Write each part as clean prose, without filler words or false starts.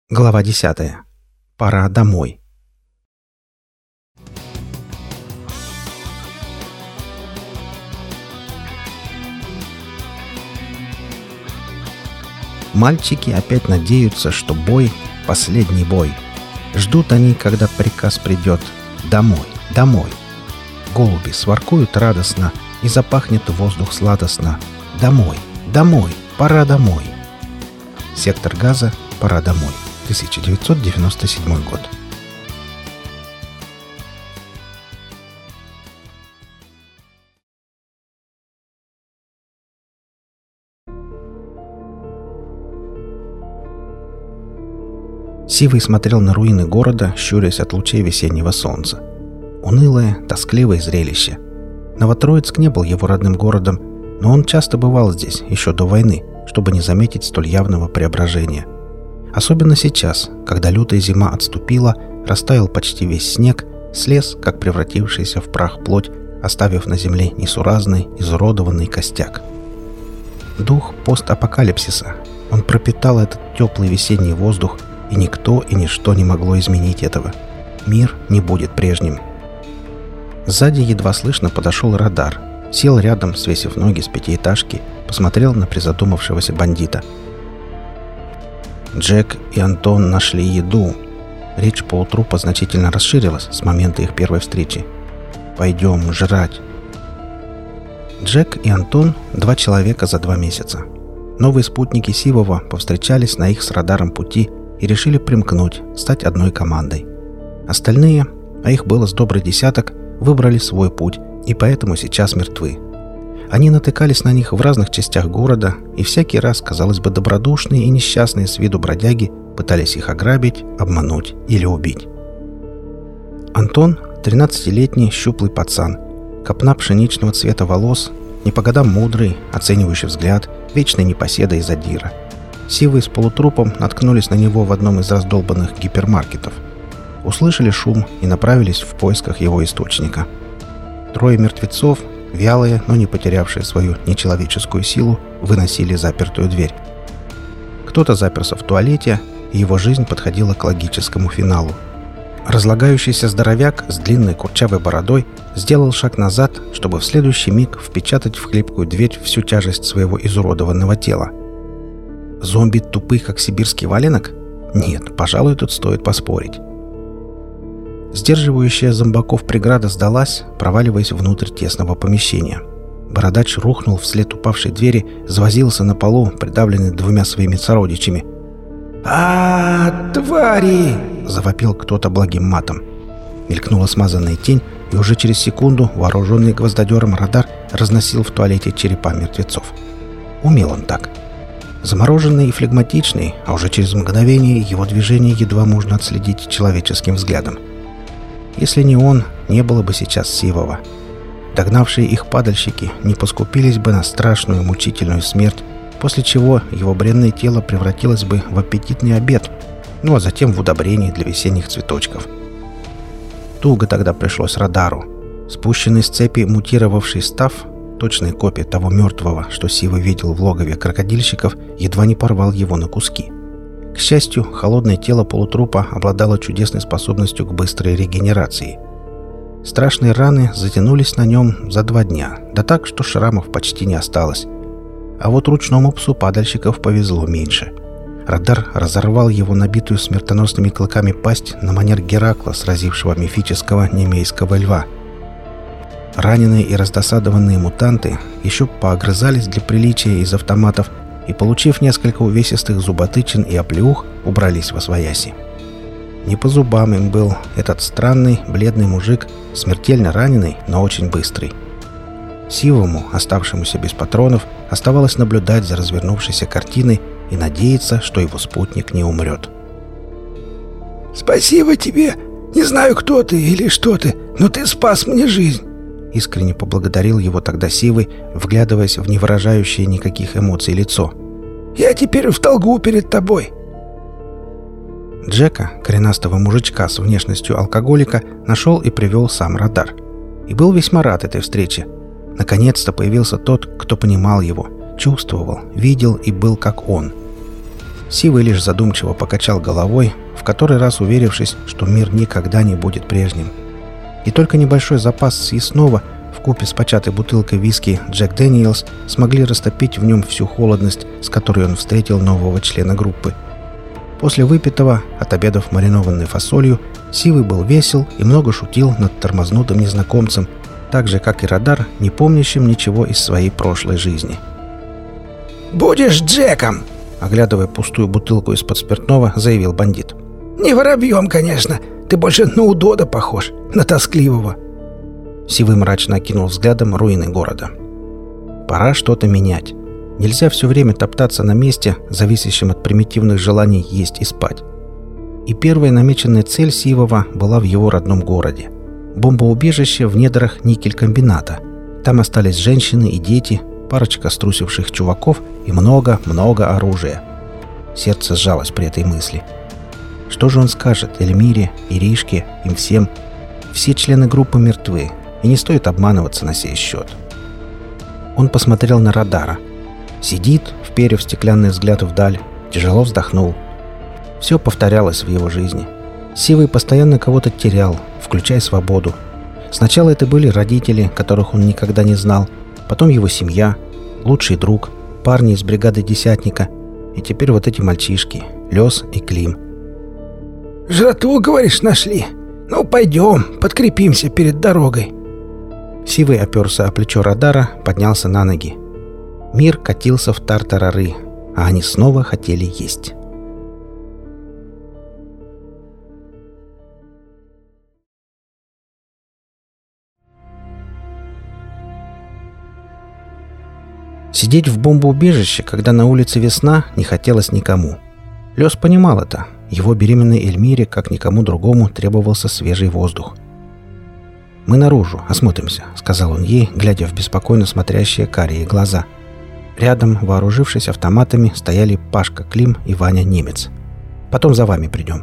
Глава 10. Пора домой. Мальчики опять надеются, что бой — последний бой. Ждут они, когда приказ придет: «Домой, домой». Голуби своркуют радостно, и запахнет воздух сладостно: «Домой, домой, пора домой». Сектор Газа, пора домой. 1997 год. Сивый смотрел на руины города, щурясь от лучей весеннего солнца. Унылое, тоскливое зрелище. Новотроицк не был его родным городом, но он часто бывал здесь, еще до войны, чтобы не заметить столь явного преображения. Особенно сейчас, когда лютая зима отступила, растаял почти весь снег, слез, как превратившийся в прах плоть, оставив на земле несуразный, изуродованный костяк. Дух постапокалипсиса. Он пропитал этот теплый весенний воздух, и никто и ничто не могло изменить этого. Мир не будет прежним. Сзади едва слышно подошел радар, сел рядом, свесив ноги с пятиэтажки, посмотрел на призадумавшегося бандита. Джек и Антон нашли еду. Речь полутрупа значительно расширилась с момента их первой встречи. «Пойдем жрать». Джек и Антон — 2 человека за 2 месяца. Новые спутники Сивова повстречались на их с радаром пути и решили примкнуть, стать одной командой. Остальные, а их было с добрый десяток, выбрали свой путь и поэтому сейчас мертвы. Они натыкались на них в разных частях города, и всякий раз, казалось бы, добродушные и несчастные с виду бродяги пытались их ограбить, обмануть или убить. Антон — 13-летний щуплый пацан, копна пшеничного цвета волос, не по годам мудрый, оценивающий взгляд, вечный непоседа и задира. Сивые с полутрупом наткнулись на него в одном из раздолбанных гипермаркетов. Услышали шум и направились в поисках его источника. 3 мертвецов, вялые, но не потерявшие свою нечеловеческую силу, выносили запертую дверь. Кто-то заперся в туалете, и его жизнь подходила к логическому финалу. Разлагающийся здоровяк с длинной курчавой бородой сделал шаг назад, чтобы в следующий миг впечатать в хлипкую дверь всю тяжесть своего изуродованного тела. Зомби тупы, как сибирский валенок? Нет, пожалуй, тут стоит поспорить. Сдерживающая зомбаков преграда сдалась, проваливаясь внутрь тесного помещения. Бородач рухнул вслед упавшей двери, завозился на полу, придавленный 2 своими сородичами. Твари!» — завопил кто-то благим матом. Мелькнула смазанная тень, и уже через секунду вооруженный гвоздодером радар разносил в туалете черепа мертвецов. Умел он так. Замороженный и флегматичный, а уже через мгновение его движение едва можно отследить человеческим взглядом. Если не он, не было бы сейчас Сивова. Догнавшие их падальщики не поскупились бы на страшную мучительную смерть, после чего его бренное тело превратилось бы в аппетитный обед, ну а затем в удобрение для весенних цветочков. Туго тогда пришлось радару. Спущенный с цепи мутировавший став, точная копия того мертвого, что Сива видел в логове крокодильщиков, едва не порвал его на куски. К счастью, холодное тело полутрупа обладало чудесной способностью к быстрой регенерации. Страшные раны затянулись на нем за 2 дня, да так, что шрамов почти не осталось. А вот ручному псу падальщиков повезло меньше. Радар разорвал его набитую смертоносными клыками пасть на манер Геракла, сразившего мифического немейского льва. Раненые и раздосадованные мутанты еще поогрызались для приличия из автоматов и, получив несколько увесистых зуботычин и оплеух, убрались восвояси. Не по зубам им был этот странный, бледный мужик, смертельно раненый, но очень быстрый. Сивому, оставшемуся без патронов, оставалось наблюдать за развернувшейся картиной и надеяться, что его спутник не умрет. «Спасибо тебе! Не знаю, кто ты или что ты, но ты спас мне жизнь!» Искренне поблагодарил его тогда Сивый, вглядываясь в не выражающее никаких эмоций лицо. «Я теперь в долгу перед тобой!» Джека, коренастого мужичка с внешностью алкоголика, нашел и привел сам радар. И был весьма рад этой встрече. Наконец-то появился тот, кто понимал его, чувствовал, видел и был как он. Сивый лишь задумчиво покачал головой, в который раз уверившись, что мир никогда не будет прежним. И только небольшой запас съестного вкупе с початой бутылкой виски «Джек Дэниелс» смогли растопить в нем всю холодность, с которой он встретил нового члена группы. После выпитого, отобедав маринованной фасолью, Сивый был весел и много шутил над тормознутым незнакомцем, так же, как и Радар, не помнящим ничего из своей прошлой жизни. «Будешь Джеком!» — оглядывая пустую бутылку из-под спиртного, заявил бандит. «Не воробьем, конечно. Ты больше на удода похож, на тоскливого». Сивый мрачно окинул взглядом руины города. Пора что-то менять. Нельзя все время топтаться на месте, зависящем от примитивных желаний есть и спать. И первая намеченная цель Сивова была в его родном городе. Бомбоубежище в недрах никель-комбината. Там остались женщины и дети, парочка струсивших чуваков и много-много оружия. Сердце сжалось при этой мысли. Что же он скажет Эльмире, Иришке, им всем? Все члены группы мертвы, и не стоит обманываться на сей счет. Он посмотрел на Радара. Сидит, вперев стеклянный взгляд вдаль, тяжело вздохнул. Все повторялось в его жизни. Сивый постоянно кого-то терял, включая свободу. Сначала это были родители, которых он никогда не знал, потом его семья, лучший друг, парни из бригады десятника, и теперь вот эти мальчишки, Лёс и Клим. «Жратву, говоришь, нашли? Ну, пойдем, подкрепимся перед дорогой». Сивый оперся о плечо Радара, поднялся на ноги. Мир катился в тартарары, а они снова хотели есть. Сидеть в бомбоубежище, когда на улице весна, не хотелось никому. Лёс понимал это. Его беременной Эльмире, как никому другому, требовался свежий воздух. «Мы наружу, осмотримся», — сказал он ей, глядя в беспокойно смотрящие карие глаза. Рядом, вооружившись автоматами, стояли Пашка Клим и Ваня Немец. «Потом за вами придем».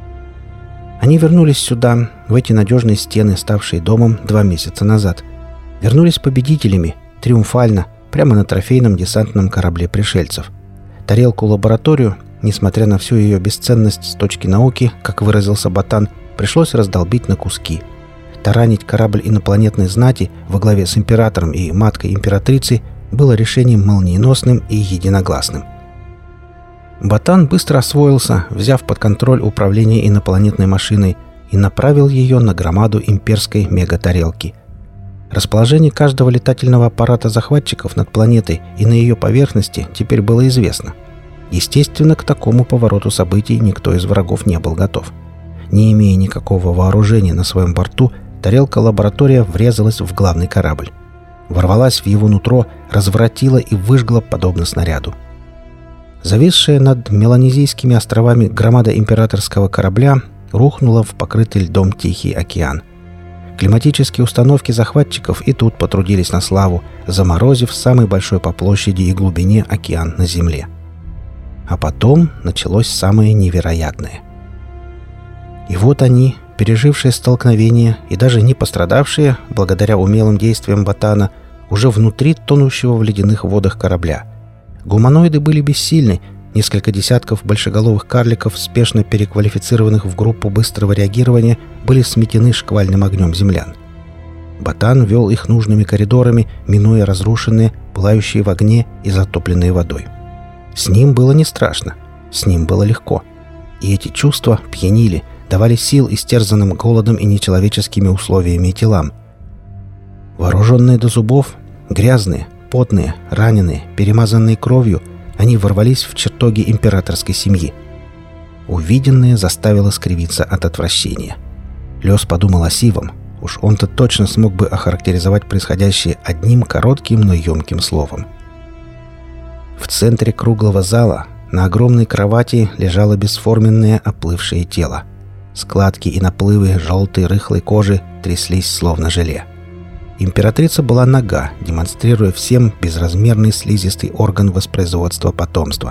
Они вернулись сюда, в эти надежные стены, ставшие домом 2 месяца назад. Вернулись победителями, триумфально, прямо на трофейном десантном корабле пришельцев. Тарелку-лабораторию, несмотря на всю ее бесценность с точки науки, как выразился Ботан, пришлось раздолбить на куски. Таранить корабль инопланетной знати во главе с императором и маткой-императрицей было решением молниеносным и единогласным. Ботан быстро освоился, взяв под контроль управление инопланетной машиной и направил ее на громаду имперской мегатарелки. Расположение каждого летательного аппарата захватчиков над планетой и на ее поверхности теперь было известно. Естественно, к такому повороту событий никто из врагов не был готов. Не имея никакого вооружения на своем борту, тарелка-лаборатория врезалась в главный корабль. Ворвалась в его нутро, разворотила и выжгла подобно снаряду. Зависшая над Меланезийскими островами громада императорского корабля рухнула в покрытый льдом Тихий океан. Климатические установки захватчиков и тут потрудились на славу, заморозив самый большой по площади и глубине океан на Земле. А потом началось самое невероятное. И вот они, пережившие столкновение и даже не пострадавшие, благодаря умелым действиям Ботана, уже внутри тонущего в ледяных водах корабля. Гуманоиды были бессильны, несколько десятков большеголовых карликов, спешно переквалифицированных в группу быстрого реагирования, были сметены шквальным огнем землян. Ботан вел их нужными коридорами, минуя разрушенные, пылающие в огне и затопленные водой. С ним было не страшно, с ним было легко. И эти чувства пьянили, давали сил истерзанным голодом и нечеловеческими условиями телам. Вооруженные до зубов, грязные, потные, раненые, перемазанные кровью, они ворвались в чертоги императорской семьи. Увиденное заставило скривиться от отвращения. Лёс подумал о Сивом. Уж он-то точно смог бы охарактеризовать происходящее одним коротким, но ёмким словом. В центре круглого зала на огромной кровати лежало бесформенное оплывшее тело. Складки и наплывы желтой рыхлой кожи тряслись словно желе. Императрица была нага, демонстрируя всем безразмерный слизистый орган воспроизводства потомства.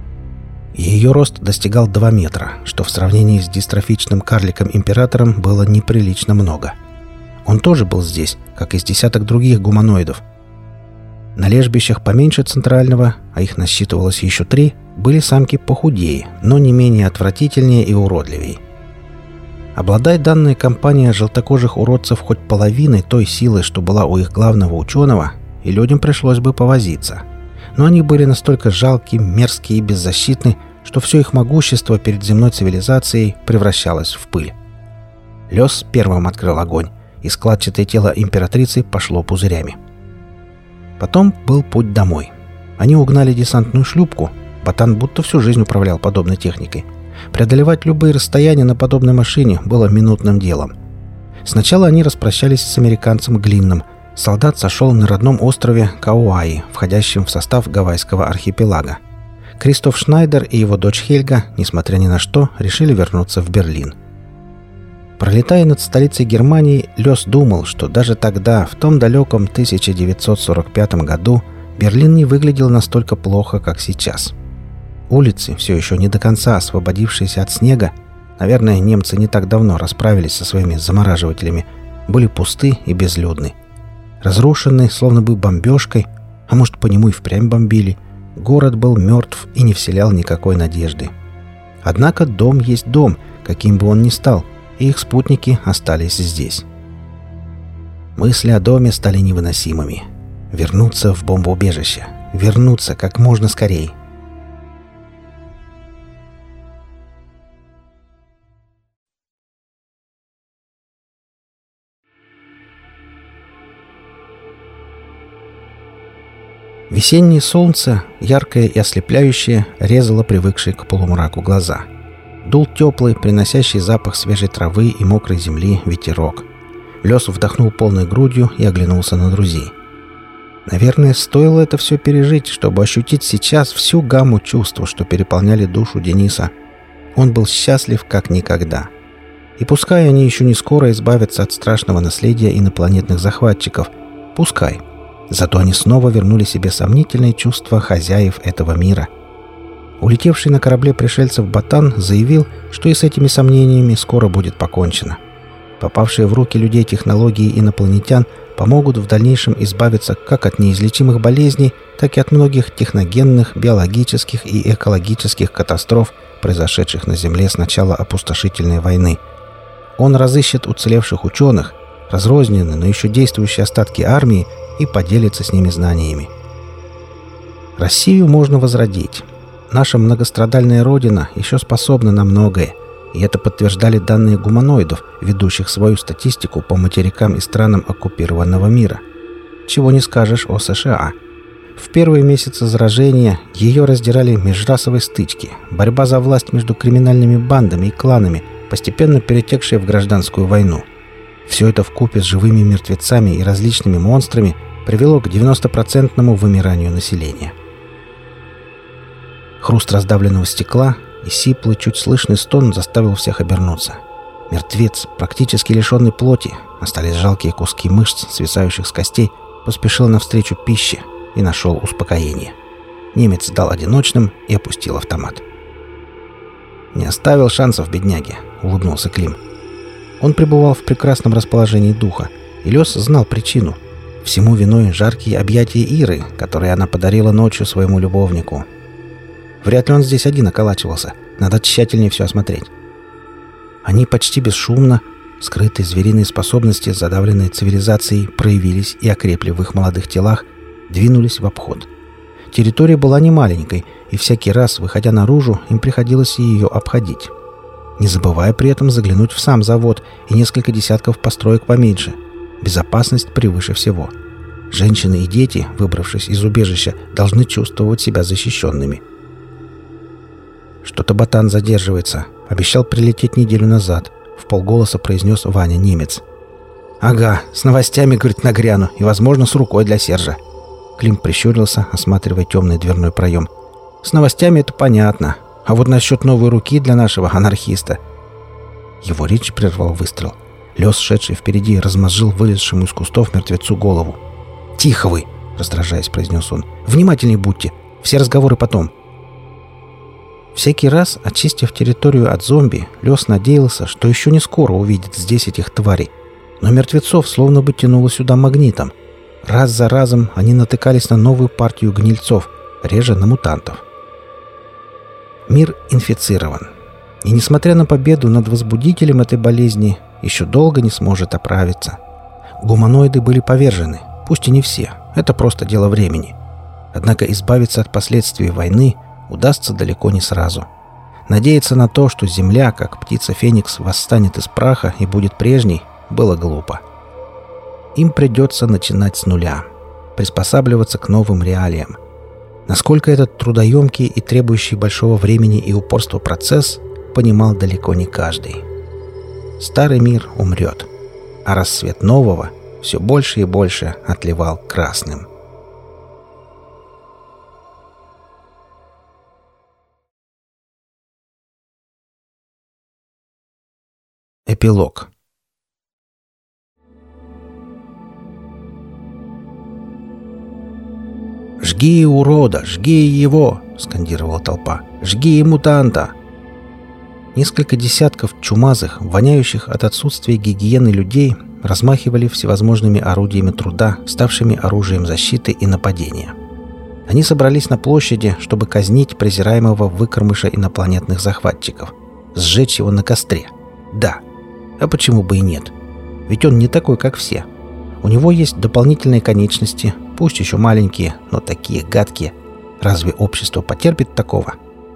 Ее рост достигал 2 метра, что в сравнении с дистрофичным карликом-императором было неприлично много. Он тоже был здесь, как и с десяток других гуманоидов. На лежбищах поменьше центрального, а их насчитывалось еще 3, были самки похудее, но не менее отвратительнее и уродливее. Обладая данная компания желтокожих уродцев хоть половиной той силы, что была у их главного ученого, и людям пришлось бы повозиться. Но они были настолько жалкие, мерзкие и беззащитны, что все их могущество перед земной цивилизацией превращалось в пыль. Лёс первым открыл огонь, и складчатое тело императрицы пошло пузырями. Потом был путь домой. Они угнали десантную шлюпку. Ботан будто всю жизнь управлял подобной техникой. Преодолевать любые расстояния на подобной машине было минутным делом. Сначала они распрощались с американцем Глинном. Солдат сошел на родном острове Кауаи, входящем в состав Гавайского архипелага. Кристоф Шнайдер и его дочь Хельга, несмотря ни на что, решили вернуться в Берлин. Пролетая над столицей Германии, Лёс думал, что даже тогда, в том далеком 1945 году, Берлин не выглядел настолько плохо, как сейчас. Улицы, все еще не до конца освободившиеся от снега, наверное, немцы не так давно расправились со своими замораживателями, были пусты и безлюдны. Разрушенный, словно бы бомбежкой, а может, по нему и впрямь бомбили, город был мертв и не вселял никакой надежды. Однако дом есть дом, каким бы он ни стал, и их спутники остались здесь. Мысли о доме стали невыносимыми. Вернуться в бомбоубежище. Вернуться как можно скорее. Весеннее солнце, яркое и ослепляющее, резало привыкшие к полумраку глаза. Дул теплый, приносящий запах свежей травы и мокрой земли ветерок. Лёс вдохнул полной грудью и оглянулся на друзей. Наверное, стоило это все пережить, чтобы ощутить сейчас всю гамму чувств, что переполняли душу Дениса. Он был счастлив как никогда. И пускай они еще не скоро избавятся от страшного наследия инопланетных захватчиков, пускай. Зато они снова вернули себе сомнительные чувства хозяев этого мира. Улетевший на корабле пришельцев Ботан заявил, что и с этими сомнениями скоро будет покончено. Попавшие в руки людей технологии инопланетян помогут в дальнейшем избавиться как от неизлечимых болезней, так и от многих техногенных, биологических и экологических катастроф, произошедших на Земле с начала опустошительной войны. Он разыщет уцелевших ученых, разрозненные, но еще действующие остатки армии и поделится с ними знаниями. Россию можно возродить. Наша многострадальная родина еще способна на многое, и это подтверждали данные гуманоидов, ведущих свою статистику по материкам и странам оккупированного мира. Чего не скажешь о США. В первые месяцы заражения ее раздирали межрасовые стычки, борьба за власть между криминальными бандами и кланами, постепенно перетекшие в гражданскую войну. Все это вкупе с живыми мертвецами и различными монстрами привело к 90% вымиранию населения. Хруст раздавленного стекла и сиплый, чуть слышный стон заставил всех обернуться. Мертвец, практически лишенный плоти, остались жалкие куски мышц, свисающих с костей, поспешил навстречу пище и нашел успокоение. Немец дал одиночным и опустил автомат. «Не оставил шансов, бедняге», — улыбнулся Клим. Он пребывал в прекрасном расположении духа, и Лёс знал причину. Всему виной жаркие объятия Иры, которые она подарила ночью своему любовнику. Вряд ли он здесь один околачивался. Надо тщательнее все осмотреть. Они почти бесшумно, скрытые звериные способности, задавленные цивилизацией, проявились и окрепли в их молодых телах, двинулись в обход. Территория была немаленькой, и всякий раз, выходя наружу, им приходилось ее обходить. Не забывая при этом заглянуть в сам завод и несколько десятков построек поменьше. Безопасность превыше всего. Женщины и дети, выбравшись из убежища, должны чувствовать себя защищенными. «Что-то Ботан задерживается. Обещал прилететь неделю назад», — вполголоса произнес Ваня немец. «Ага, с новостями, говорит, нагряну, и, возможно, с рукой для Сержа». Клим прищурился, осматривая темный дверной проем. «С новостями это понятно. А вот насчет новой руки для нашего анархиста...» Его речь прервал выстрел. Лёс, шедший впереди, размозжил вылезшему из кустов мертвецу голову. «Тихо вы!» — раздражаясь, произнес он. «Внимательней будьте! Все разговоры потом!» Всякий раз, очистив территорию от зомби, Лёс надеялся, что еще не скоро увидит здесь этих тварей. Но мертвецов словно бы тянуло сюда магнитом. Раз за разом они натыкались на новую партию гнильцов, реже на мутантов. Мир инфицирован. И несмотря на победу над возбудителем этой болезни, еще долго не сможет оправиться. Гуманоиды были повержены, пусть и не все, это просто дело времени. Однако избавиться от последствий войны удастся далеко не сразу. Надеяться на то, что Земля, как птица Феникс, восстанет из праха и будет прежней, было глупо. Им придется начинать с нуля, приспосабливаться к новым реалиям. Насколько этот трудоемкий и требующий большого времени и упорства процесс, понимал далеко не каждый. Старый мир умрет, а рассвет нового все больше и больше отливал красным. Эпилог. «Жги урода! Жги его!» — скандировала толпа. «Жги мутанта!» Несколько десятков чумазых, воняющих от отсутствия гигиены людей размахивали всевозможными орудиями труда, ставшими оружием защиты и нападения. Они собрались на площади, чтобы казнить презираемого выкормыша инопланетных захватчиков. Сжечь его на костре. Да. А почему бы и нет? Ведь он не такой, как все. У него есть дополнительные конечности, пусть еще маленькие, но такие гадкие. Разве общество потерпит такого?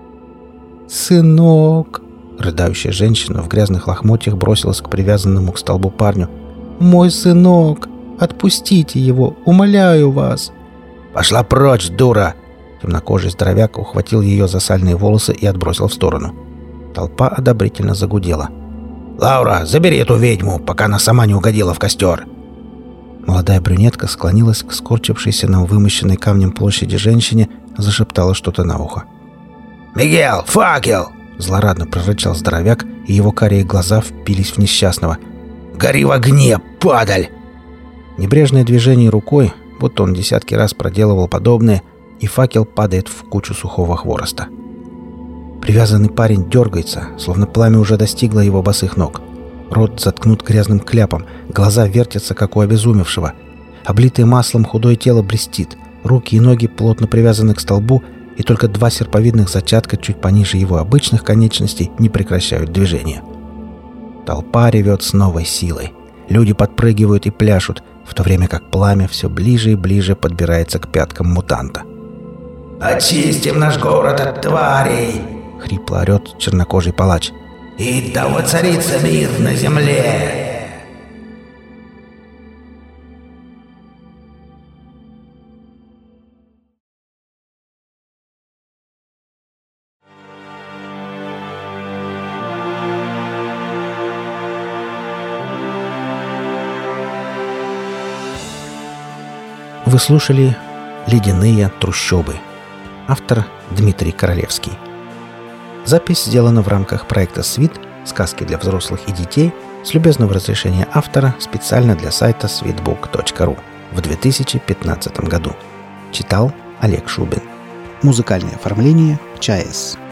«Сынок!» Рыдающая женщина в грязных лохмотьях бросилась к привязанному к столбу парню. «Мой сынок! Отпустите его! Умоляю вас!» «Пошла прочь, дура!» Темнокожий здоровяк ухватил ее за сальные волосы и отбросил в сторону. Толпа одобрительно загудела. «Лаура, забери эту ведьму, пока она сама не угодила в костер!» Молодая брюнетка склонилась к скорчившейся на вымощенной камнем площади женщине, зашептала что-то на ухо. «Мигел, факел!» — злорадно прорычал здоровяк, и его карие глаза впились в несчастного. «Гори в огне, падаль!» Небрежное движение рукой, будто он десятки раз проделывал подобное, и факел падает в кучу сухого хвороста. Привязанный парень дергается, словно пламя уже достигло его босых ног. Рот заткнут грязным кляпом, глаза вертятся, как у обезумевшего. Облитое маслом худое тело блестит, руки и ноги плотно привязаны к столбу, и только два серповидных зачатка чуть пониже его обычных конечностей не прекращают движения. Толпа ревет с новой силой. Люди подпрыгивают и пляшут, в то время как пламя все ближе и ближе подбирается к пяткам мутанта. «Очистим наш город от тварей!» — хрипло орет чернокожий палач. «И да воцарится мир на земле!» Вы слушали «Ледяные трущобы». Автор Дмитрий Королевский. Запись сделана в рамках проекта «Свит. Сказки для взрослых и детей» с любезного разрешения автора специально для сайта sweetbook.ru в 2015 году. Читал Олег Шубин. Музыкальное оформление ЧАЭС.